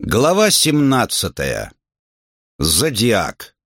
Глава 17. Зодиак.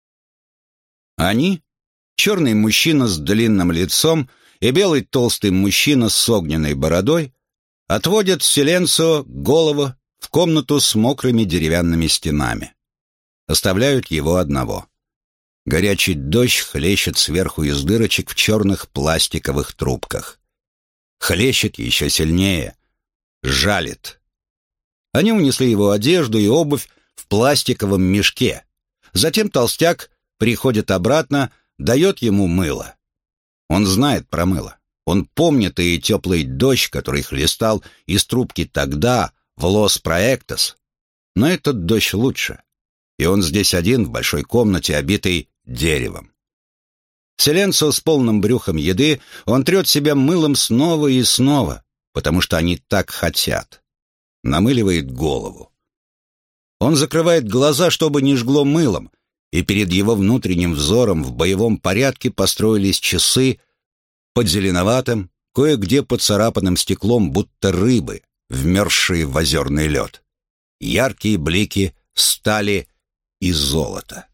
Они, черный мужчина с длинным лицом и белый толстый мужчина с огненной бородой, отводят Силенцио голову в комнату с мокрыми деревянными стенами. Оставляют его одного. Горячий дождь хлещет сверху из дырочек в черных пластиковых трубках. Хлещет еще сильнее, жалит. Они унесли его одежду и обувь в пластиковом мешке. Затем толстяк приходит обратно, дает ему мыло. Он знает про мыло. Он помнит и теплый дождь, который хлестал из трубки тогда, в Лос-Проектос. Но этот дождь лучше. И он здесь один, в большой комнате, обитой деревом. Силенцио с полным брюхом еды, он трет себя мылом снова и снова, потому что они так хотят. Намыливает голову. Он закрывает глаза, чтобы не жгло мылом, и перед его внутренним взором в боевом порядке построились часы под зеленоватым, кое-где поцарапанным стеклом, будто рыбы, вмерзшие в озерный лед. Яркие блики стали и золота.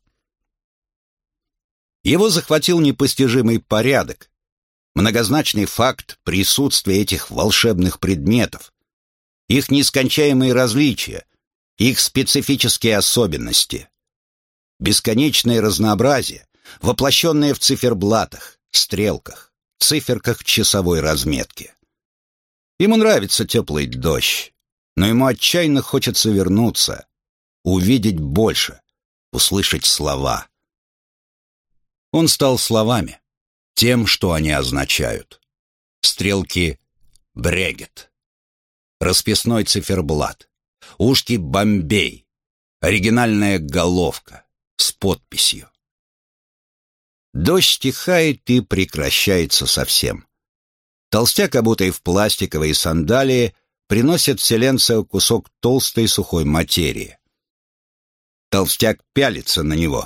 Его захватил непостижимый порядок, многозначный факт присутствия этих волшебных предметов, их нескончаемые различия, их специфические особенности. Бесконечное разнообразие, воплощенное в циферблатах, стрелках, циферках часовой разметки. Ему нравится теплый дождь, но ему отчаянно хочется вернуться, увидеть больше, услышать слова. Он стал словами, тем, что они означают. Стрелки Брегет, расписной циферблат, ушки Бомбей, оригинальная головка с подписью. Дождь стихает и прекращается совсем. Толстяк, обутый в пластиковые сандалии, приносит Силенцио кусок толстой сухой материи. Толстяк пялится на него.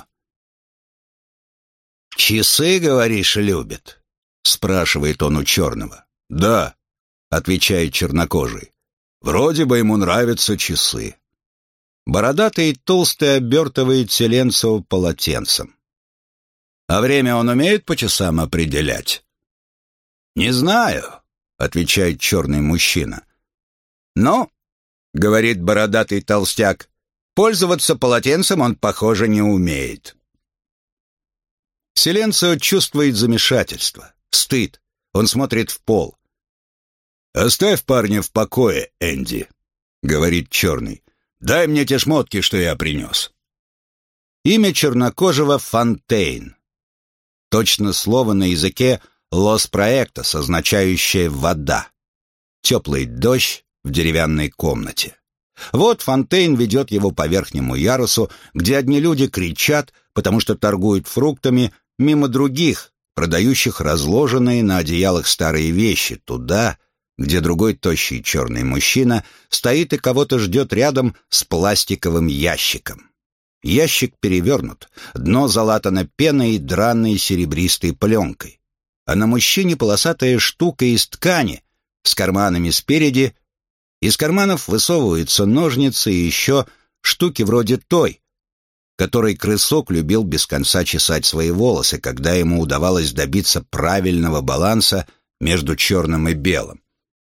«Часы, говоришь, любит?» — спрашивает он у черного. «Да», — отвечает чернокожий. «Вроде бы ему нравятся часы». Бородатый и толстый обертывает Силенцио полотенцем. «А время он умеет по часам определять?» «Не знаю», — отвечает черный мужчина. «Но», — говорит бородатый толстяк, — «пользоваться полотенцем он, похоже, не умеет». Силенцио чувствует замешательство, стыд. Он смотрит в пол. «Оставь парня в покое, Энди», — говорит черный. «Дай мне те шмотки, что я принес». Имя чернокожего — Фонтейн. Точно слово на языке Лос-Проектос, означающее «вода». Теплый дождь в деревянной комнате. Вот Фонтейн ведет его по верхнему ярусу, где одни люди кричат, потому что торгуют фруктами, мимо других, продающих разложенные на одеялах старые вещи, туда, где другой тощий черный мужчина стоит и кого-то ждет рядом с пластиковым ящиком. Ящик перевернут, дно залатано пеной и драной серебристой пленкой, а на мужчине полосатая штука из ткани с карманами спереди. Из карманов высовываются ножницы и еще штуки вроде той, которой крысок любил без конца чесать свои волосы, когда ему удавалось добиться правильного баланса между черным и белым.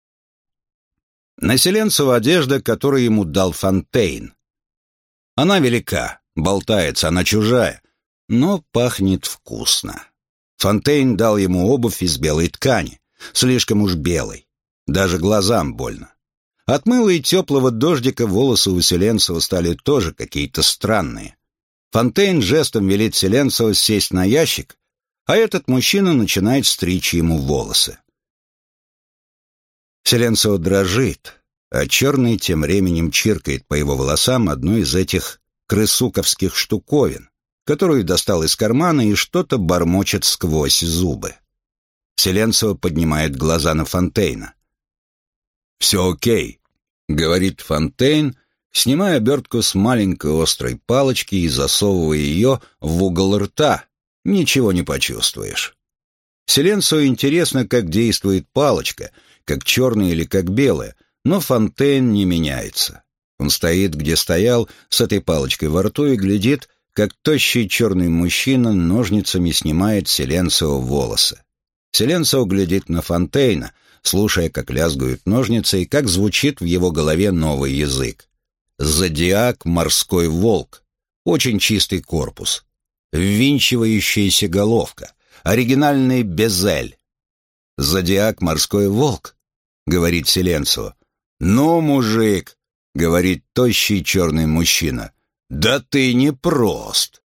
На Силенцио одежда, которую ему дал Фонтейн. Она велика, болтается, она чужая, но пахнет вкусно. Фонтейн дал ему обувь из белой ткани, слишком уж белой, даже глазам больно. От мыла и теплого дождика волосы у Силенцио стали тоже какие-то странные. Фонтейн жестом велит Силенцио сесть на ящик, а этот мужчина начинает стричь ему волосы. Силенцио дрожит, а черный тем временем чиркает по его волосам одну из этих крысуковских штуковин, которую достал из кармана и что-то бормочет сквозь зубы. Силенцио поднимает глаза на Фонтейна. «Все окей», — говорит Фонтейн, снимая обертку с маленькой острой палочки и засовывая ее в угол рта. Ничего не почувствуешь. Силенцио интересно, как действует палочка, как черная или как белая, но Фонтейн не меняется. Он стоит, где стоял, с этой палочкой во рту и глядит, как тощий черный мужчина ножницами снимает Силенцио волосы. Силенцио глядит на Фонтейна, слушая, как лязгают ножницы и как звучит в его голове новый язык. Зодиак «Морской волк». Очень чистый корпус. Ввинчивающаяся головка. Оригинальный безель. «Зодиак «Морской волк», — говорит Силенцио. «Ну, мужик», — говорит тощий черный мужчина, — «да ты не прост».